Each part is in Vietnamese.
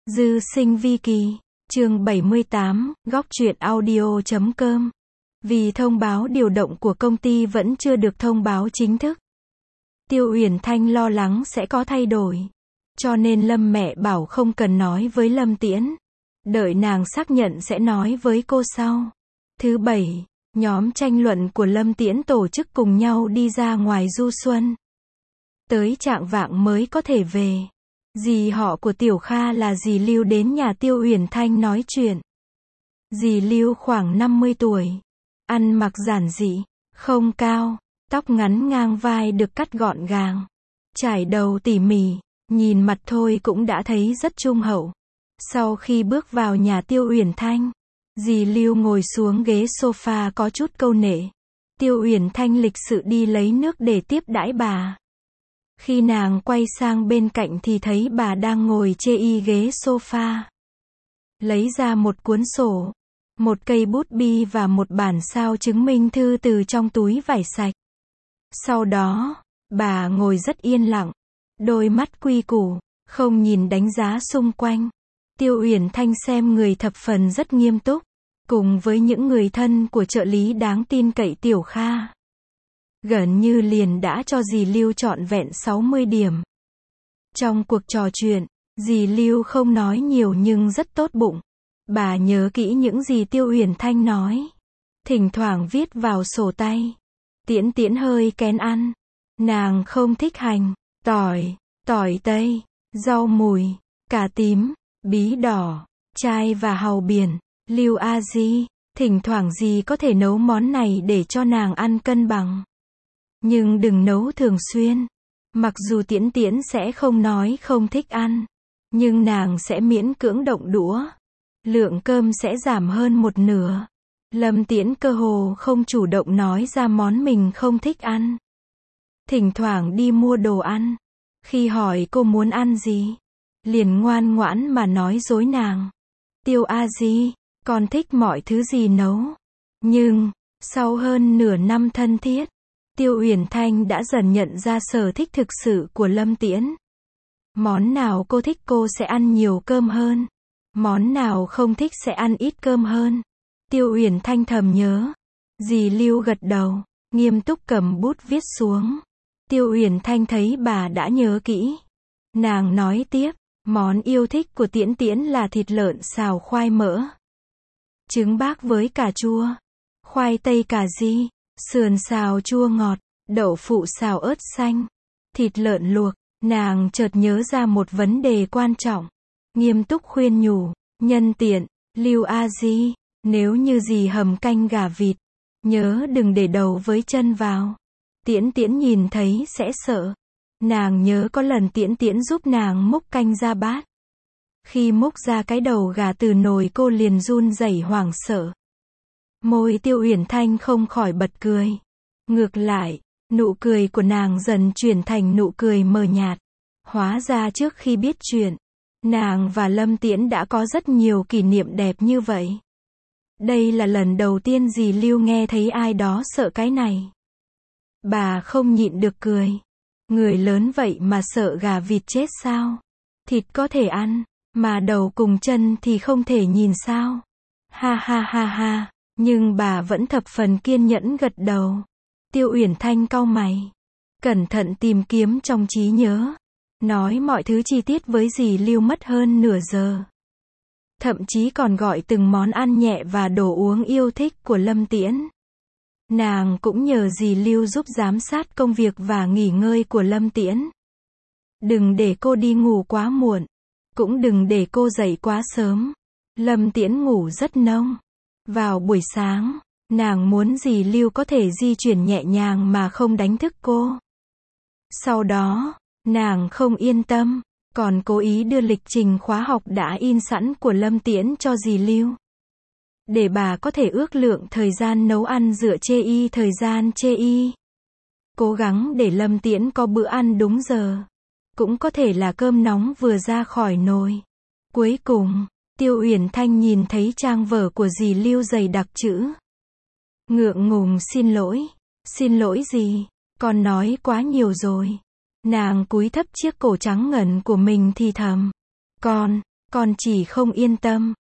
Dư sinh vi kỳ, chương 78, góc truyện audio.com. Vì thông báo điều động của công ty vẫn chưa được thông báo chính thức, Tiêu Uyển Thanh lo lắng sẽ có thay đổi. Cho nên Lâm mẹ bảo không cần nói với Lâm Tiễn. Đợi nàng xác nhận sẽ nói với cô sau. Thứ bảy, nhóm tranh luận của Lâm Tiễn tổ chức cùng nhau đi ra ngoài du xuân. Tới chạng vạng mới có thể về. Dì họ của Tiểu Kha là dì Lưu đến nhà Tiêu Uyển Thanh nói chuyện. Dì Lưu khoảng 50 tuổi. Ăn mặc giản dị, không cao, tóc ngắn ngang vai được cắt gọn gàng. Trải đầu tỉ mỉ, nhìn mặt thôi cũng đã thấy rất trung hậu. Sau khi bước vào nhà Tiêu Uyển Thanh, dì Lưu ngồi xuống ghế sofa có chút câu nệ. Tiêu Uyển Thanh lịch sự đi lấy nước để tiếp đãi bà. Khi nàng quay sang bên cạnh thì thấy bà đang ngồi chê y ghế sofa. Lấy ra một cuốn sổ, một cây bút bi và một bản sao chứng minh thư từ trong túi vải sạch. Sau đó, bà ngồi rất yên lặng, đôi mắt quy củ, không nhìn đánh giá xung quanh. Tiêu Uyển Thanh xem người thập phần rất nghiêm túc, cùng với những người thân của trợ lý đáng tin cậy Tiểu Kha. Gần như liền đã cho dì Lưu trọn vẹn 60 điểm. Trong cuộc trò chuyện, dì Lưu không nói nhiều nhưng rất tốt bụng. Bà nhớ kỹ những gì Tiêu Uyển Thanh nói. Thỉnh thoảng viết vào sổ tay. Tiễn Tiễn hơi kén ăn. Nàng không thích hành, tỏi tây, rau mùi, cà tím, bí đỏ, chai và hàu biển. Lưu a di, thỉnh thoảng dì có thể nấu món này để cho nàng ăn cân bằng. Nhưng đừng nấu thường xuyên. Mặc dù Tiễn Tiễn sẽ không nói không thích ăn, nhưng nàng sẽ miễn cưỡng động đũa. Lượng cơm sẽ giảm hơn một nửa. Lâm Tiễn cơ hồ không chủ động nói ra món mình không thích ăn. Thỉnh thoảng đi mua đồ ăn. Khi hỏi cô muốn ăn gì, liền ngoan ngoãn mà nói dối nàng. Tiêu a di, con thích mọi thứ gì nấu. Nhưng, sau hơn nửa năm thân thiết, Tiêu Uyển Thanh đã dần nhận ra sở thích thực sự của Lâm Tiễn. Món nào cô thích cô sẽ ăn nhiều cơm hơn. Món nào không thích sẽ ăn ít cơm hơn. Tiêu Uyển Thanh thầm nhớ. Dì Lưu gật đầu, nghiêm túc cầm bút viết xuống. Tiêu Uyển Thanh thấy bà đã nhớ kỹ. Nàng nói tiếp, món yêu thích của Tiễn Tiễn là thịt lợn xào khoai mỡ, trứng bác với cà chua, khoai tây cà ri, sườn xào chua ngọt, đậu phụ xào ớt xanh, thịt lợn luộc. Nàng chợt nhớ ra một vấn đề quan trọng. Nghiêm túc khuyên nhủ, nhân tiện, Lưu a di, nếu như dì hầm canh gà vịt, nhớ đừng để đầu với chân vào. Tiễn Tiễn nhìn thấy sẽ sợ. Nàng nhớ có lần Tiễn Tiễn giúp nàng múc canh ra bát. Khi múc ra cái đầu gà từ nồi cô liền run rẩy hoảng sợ. Môi Tiêu Uyển Thanh không khỏi bật cười. Ngược lại, nụ cười của nàng dần chuyển thành nụ cười mờ nhạt. Hóa ra trước khi biết chuyện, nàng và Lâm Tiễn đã có rất nhiều kỷ niệm đẹp như vậy. Đây là lần đầu tiên dì Lưu nghe thấy ai đó sợ cái này. Bà không nhịn được cười. Người lớn vậy mà sợ gà vịt chết sao? Thịt có thể ăn, mà đầu cùng chân thì không thể nhìn sao? Ha ha ha ha, nhưng bà vẫn thập phần kiên nhẫn gật đầu. Tiêu Uyển Thanh cau mày, cẩn thận tìm kiếm trong trí nhớ. Nói mọi thứ chi tiết với dì Lưu mất hơn nửa giờ. Thậm chí còn gọi từng món ăn nhẹ và đồ uống yêu thích của Lâm Tiễn. Nàng cũng nhờ dì Lưu giúp giám sát công việc và nghỉ ngơi của Lâm Tiễn. Đừng để cô đi ngủ quá muộn. Cũng đừng để cô dậy quá sớm. Lâm Tiễn ngủ rất nông. Vào buổi sáng, nàng muốn dì Lưu có thể di chuyển nhẹ nhàng mà không đánh thức cô. Sau đó, nàng không yên tâm, còn cố ý đưa lịch trình khóa học đã in sẵn của Lâm Tiễn cho dì Lưu. Để bà có thể ước lượng thời gian nấu ăn dựa chê y thời gian chê y. Cố gắng để Lâm Tiễn có bữa ăn đúng giờ. Cũng có thể là cơm nóng vừa ra khỏi nồi. Cuối cùng, Tiêu Uyển Thanh nhìn thấy trang vở của dì Lưu dày đặc chữ. Ngượng ngùng xin lỗi gì, con nói quá nhiều rồi. Nàng cúi thấp chiếc cổ trắng ngần của mình thì thầm. Con chỉ không yên tâm.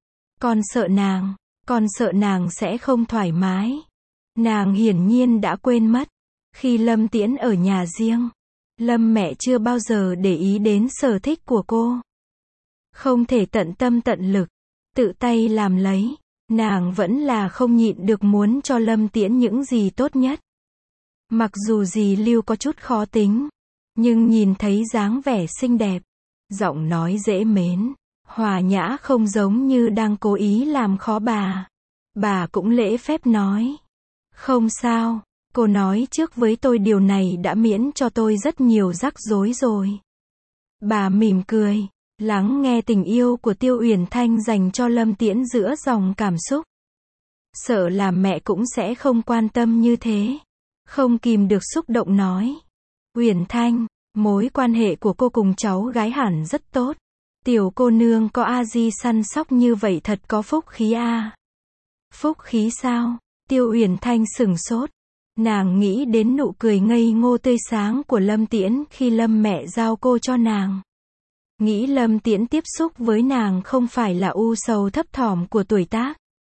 Con sợ nàng sẽ không thoải mái. Nàng hiển nhiên đã quên mất. Khi Lâm Tiễn ở nhà riêng, Lâm mẹ chưa bao giờ để ý đến sở thích của cô. Không thể tận tâm tận lực, tự tay làm lấy. Nàng vẫn là không nhịn được muốn cho Lâm Tiễn những gì tốt nhất. Mặc dù dì Lưu có chút khó tính, nhưng nhìn thấy dáng vẻ xinh đẹp, giọng nói dễ mến, hòa nhã không giống như đang cố ý làm khó bà. Bà cũng lễ phép nói. Không sao, cô nói trước với tôi điều này đã miễn cho tôi rất nhiều rắc rối rồi. Bà mỉm cười, lắng nghe tình yêu của Tiêu Uyển Thanh dành cho Lâm Tiễn giữa dòng cảm xúc. Sợ là mẹ cũng sẽ không quan tâm như thế. Không kìm được xúc động nói. Uyển Thanh, mối quan hệ của cô cùng cháu gái hẳn rất tốt. Tiểu cô nương có a di săn sóc như vậy thật có phúc khí a. Phúc khí sao? Tiêu Uyển Thanh sửng sốt. Nàng nghĩ đến nụ cười ngây ngô tươi sáng của Lâm Tiễn khi Lâm mẹ giao cô cho nàng. Nghĩ Lâm Tiễn tiếp xúc với nàng không phải là u sầu thấp thỏm của tuổi tác,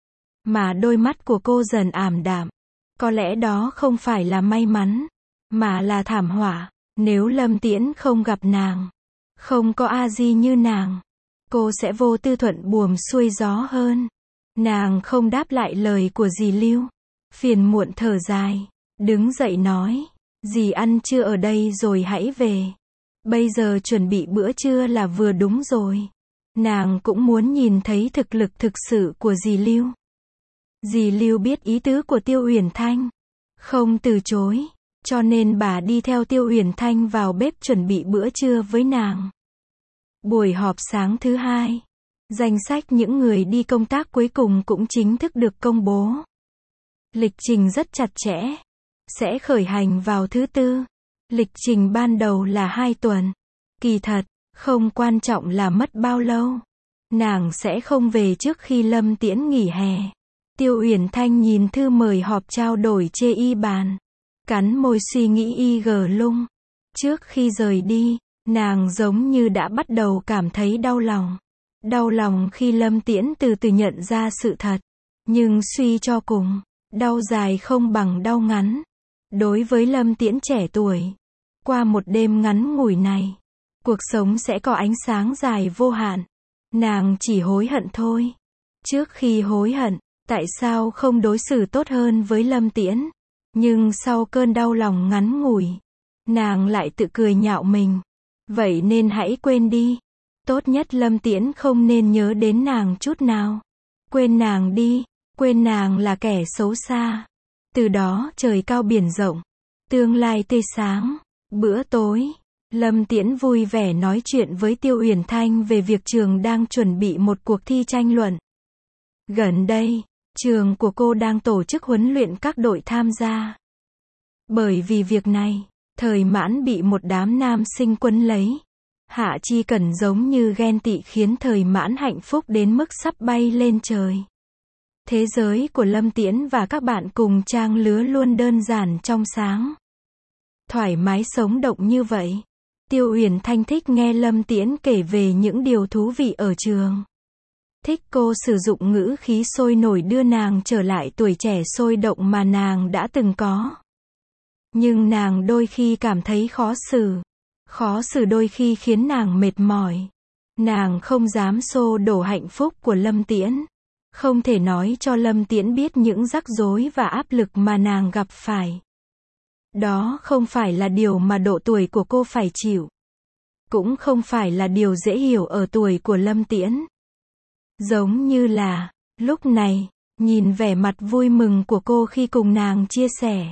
mà đôi mắt của cô dần ảm đạm. Có lẽ đó không phải là may mắn, mà là thảm họa. Nếu Lâm Tiễn không gặp nàng, không có a di như nàng, cô sẽ vô tư thuận buồm xuôi gió hơn. Nàng không đáp lại lời của dì Lưu, phiền muộn thở dài, đứng dậy nói, dì ăn trưa ở đây rồi hãy về. Bây giờ chuẩn bị bữa trưa là vừa đúng rồi. Nàng cũng muốn nhìn thấy thực lực thực sự của dì Lưu. Dì Lưu biết ý tứ của Tiêu Uyển Thanh, không từ chối, cho nên bà đi theo Tiêu Uyển Thanh vào bếp chuẩn bị bữa trưa với nàng. Buổi họp sáng thứ hai, danh sách những người đi công tác cuối cùng cũng chính thức được công bố. Lịch trình rất chặt chẽ, sẽ khởi hành vào thứ Tư. Lịch trình ban đầu là 2 tuần. Kỳ thật, không quan trọng là mất bao lâu. Nàng sẽ không về trước khi Lâm Tiễn nghỉ hè. Tiêu Uyển Thanh nhìn thư mời họp trao đổi chê y bàn, cắn môi suy nghĩ y gờ lung. Trước khi rời đi, nàng giống như đã bắt đầu cảm thấy đau lòng. Đau lòng khi Lâm Tiễn từ từ nhận ra sự thật. Nhưng suy cho cùng, đau dài không bằng đau ngắn. Đối với Lâm Tiễn trẻ tuổi, qua một đêm ngắn ngủi này, cuộc sống sẽ có ánh sáng dài vô hạn. Nàng chỉ hối hận thôi. Trước khi hối hận, tại sao không đối xử tốt hơn với Lâm Tiễn? Nhưng sau cơn đau lòng ngắn ngủi, nàng lại tự cười nhạo mình. Vậy nên hãy quên đi. Tốt nhất Lâm Tiễn không nên nhớ đến nàng chút nào. Quên nàng đi, quên nàng là kẻ xấu xa. Từ đó trời cao biển rộng, tương lai tươi sáng. Bữa tối, Lâm Tiễn vui vẻ nói chuyện với Tiêu Uyển Thanh về việc trường đang chuẩn bị một cuộc thi tranh luận. Gần đây, trường của cô đang tổ chức huấn luyện các đội tham gia. Bởi vì việc này, Thời Mãn bị một đám nam sinh quấn lấy. Hạ Chi Cẩn giống như ghen tị khiến Thời Mãn hạnh phúc đến mức sắp bay lên trời. Thế giới của Lâm Tiễn và các bạn cùng trang lứa luôn đơn giản trong sáng, thoải mái sống động như vậy. Tiêu Uyển Thanh thích nghe Lâm Tiễn kể về những điều thú vị ở trường. Thích cô sử dụng ngữ khí sôi nổi đưa nàng trở lại tuổi trẻ sôi động mà nàng đã từng có. Nhưng nàng đôi khi cảm thấy khó xử. Khó xử đôi khi khiến nàng mệt mỏi. Nàng không dám xô đổ hạnh phúc của Lâm Tiễn. Không thể nói cho Lâm Tiễn biết những rắc rối và áp lực mà nàng gặp phải. Đó không phải là điều mà độ tuổi của cô phải chịu. Cũng không phải là điều dễ hiểu ở tuổi của Lâm Tiễn. Giống như là, lúc này, nhìn vẻ mặt vui mừng của cô khi cùng nàng chia sẻ.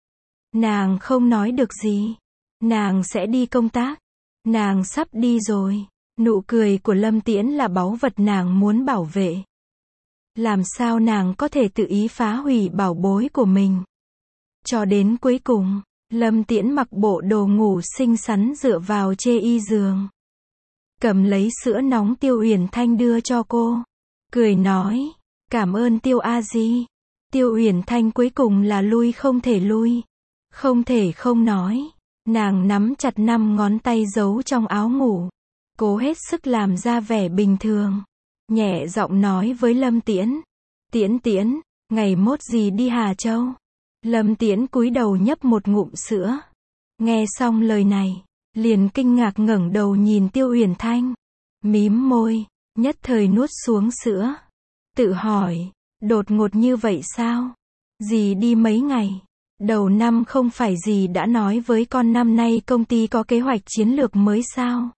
Nàng không nói được gì. Nàng sẽ đi công tác. Nàng sắp đi rồi. Nụ cười của Lâm Tiễn là báu vật nàng muốn bảo vệ. Làm sao nàng có thể tự ý phá hủy bảo bối của mình? Cho đến cuối cùng, Lâm Tiễn mặc bộ đồ ngủ xinh xắn dựa vào chê y giường. Cầm lấy sữa nóng Tiêu Uyển Thanh đưa cho cô. Cười nói, cảm ơn Tiêu a di. Tiêu Uyển Thanh cuối cùng là lui không thể lui. Không thể không nói. Nàng nắm chặt 5 ngón tay giấu trong áo ngủ. Cố hết sức làm ra vẻ bình thường. Nhẹ giọng nói với Lâm Tiễn. Tiễn Tiễn, ngày mốt gì đi Hà Châu? Lâm Tiễn cúi đầu nhấp một ngụm sữa. Nghe xong lời này, liền kinh ngạc ngẩng đầu nhìn Tiêu Uyển Thanh. Mím môi, nhất thời nuốt xuống sữa. Tự hỏi, đột ngột như vậy sao? Dì đi mấy ngày? Đầu năm không phải dì đã nói với con năm nay công ty có kế hoạch chiến lược mới sao?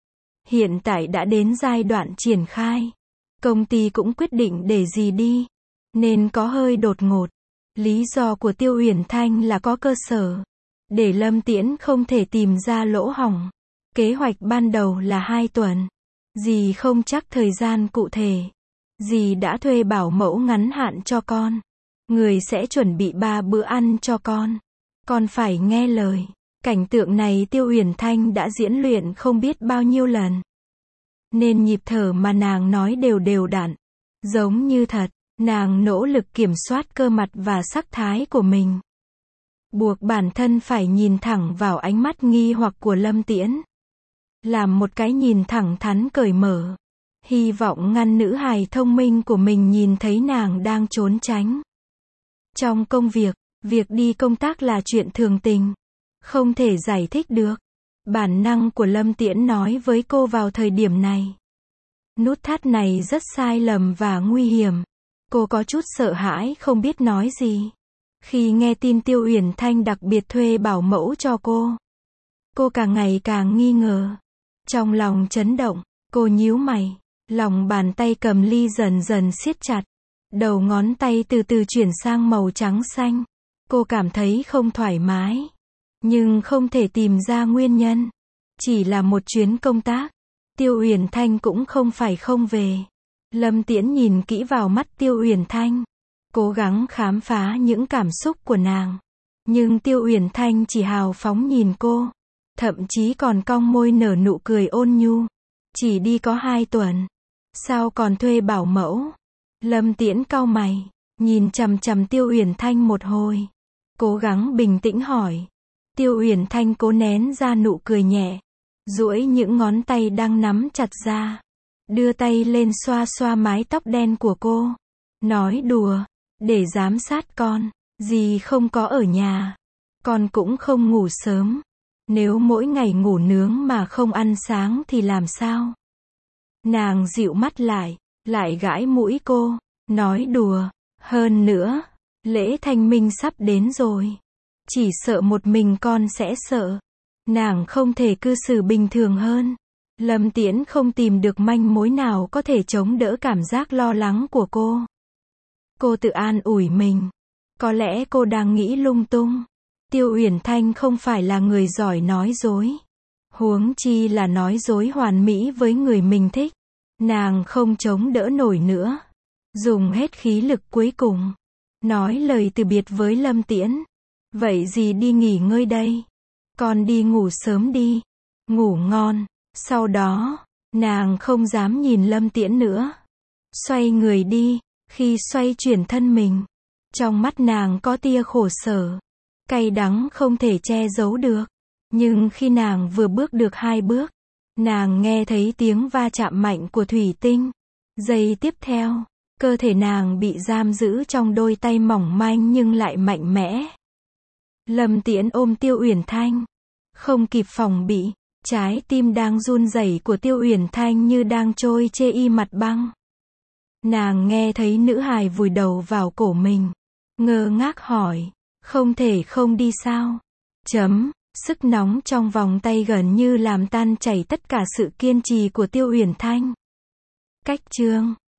Hiện tại đã đến giai đoạn triển khai. Công ty cũng quyết định để dì đi. Nên có hơi đột ngột. Lý do của Tiêu Uyển Thanh là có cơ sở. Để Lâm Tiễn không thể tìm ra lỗ hổng. Kế hoạch ban đầu là 2 tuần. Dì không chắc thời gian cụ thể. Dì đã thuê bảo mẫu ngắn hạn cho con. Người sẽ chuẩn bị 3 bữa ăn cho con. Con phải nghe lời. Cảnh tượng này Tiêu Uyển Thanh đã diễn luyện không biết bao nhiêu lần. Nên nhịp thở mà nàng nói đều đều đặn. Giống như thật, nàng nỗ lực kiểm soát cơ mặt và sắc thái của mình. Buộc bản thân phải nhìn thẳng vào ánh mắt nghi hoặc của Lâm Tiễn. Làm một cái nhìn thẳng thắn cởi mở. Hy vọng ngăn nữ hài thông minh của mình nhìn thấy nàng đang trốn tránh. Trong công việc, việc đi công tác là chuyện thường tình. Không thể giải thích được. Bản năng của Lâm Tiễn nói với cô vào thời điểm này. Nút thắt này rất sai lầm và nguy hiểm. Cô có chút sợ hãi không biết nói gì. Khi nghe tin Tiêu Uyển Thanh đặc biệt thuê bảo mẫu cho cô. Cô càng ngày càng nghi ngờ. Trong lòng chấn động, cô nhíu mày. Lòng bàn tay cầm ly dần dần siết chặt. Đầu ngón tay từ từ chuyển sang màu trắng xanh. Cô cảm thấy không thoải mái. Nhưng không thể tìm ra nguyên nhân. Chỉ là một chuyến công tác. Tiêu Uyển Thanh cũng không phải không về. Lâm Tiễn nhìn kỹ vào mắt Tiêu Uyển Thanh. Cố gắng khám phá những cảm xúc của nàng. Nhưng Tiêu Uyển Thanh chỉ hào phóng nhìn cô. Thậm chí còn cong môi nở nụ cười ôn nhu. Chỉ đi có 2 tuần. Sao còn thuê bảo mẫu? Lâm Tiễn cau mày. Nhìn chằm chằm Tiêu Uyển Thanh một hồi. Cố gắng bình tĩnh hỏi. Tiêu Uyển Thanh cố nén ra nụ cười nhẹ. Duỗi những ngón tay đang nắm chặt ra. Đưa tay lên xoa xoa mái tóc đen của cô. Nói đùa. Để giám sát con. Dì không có ở nhà. Con cũng không ngủ sớm. Nếu mỗi ngày ngủ nướng mà không ăn sáng thì làm sao? Nàng dịu mắt lại. Lại gãi mũi cô. Nói đùa. Hơn nữa. Lễ Thanh Minh sắp đến rồi. Chỉ sợ một mình con sẽ sợ. Nàng không thể cư xử bình thường hơn. Lâm Tiễn không tìm được manh mối nào có thể chống đỡ cảm giác lo lắng của cô. Cô tự an ủi mình. Có lẽ cô đang nghĩ lung tung. Tiêu Uyển Thanh không phải là người giỏi nói dối. Huống chi là nói dối hoàn mỹ với người mình thích. Nàng không chống đỡ nổi nữa. Dùng hết khí lực cuối cùng. Nói lời từ biệt với Lâm Tiễn. Vậy dì đi nghỉ ngơi đây. Con đi ngủ sớm đi. Ngủ ngon. Sau đó, nàng không dám nhìn Lâm Tiễn nữa. Xoay người đi. Khi xoay chuyển thân mình, trong mắt nàng có tia khổ sở. Cay đắng không thể che giấu được. Nhưng khi nàng vừa bước được 2 bước, nàng nghe thấy tiếng va chạm mạnh của thủy tinh. Giây tiếp theo, cơ thể nàng bị giam giữ trong đôi tay mỏng manh nhưng lại mạnh mẽ. Lâm Tiễn ôm Tiêu Uyển Thanh. Không kịp phòng bị, trái tim đang run rẩy của Tiêu Uyển Thanh như đang trôi chê y mặt băng. Nàng nghe thấy nữ hài vùi đầu vào cổ mình. Ngơ ngác hỏi. Không thể không đi sao? Sức nóng trong vòng tay gần như làm tan chảy tất cả sự kiên trì của Tiêu Uyển Thanh. Cách chương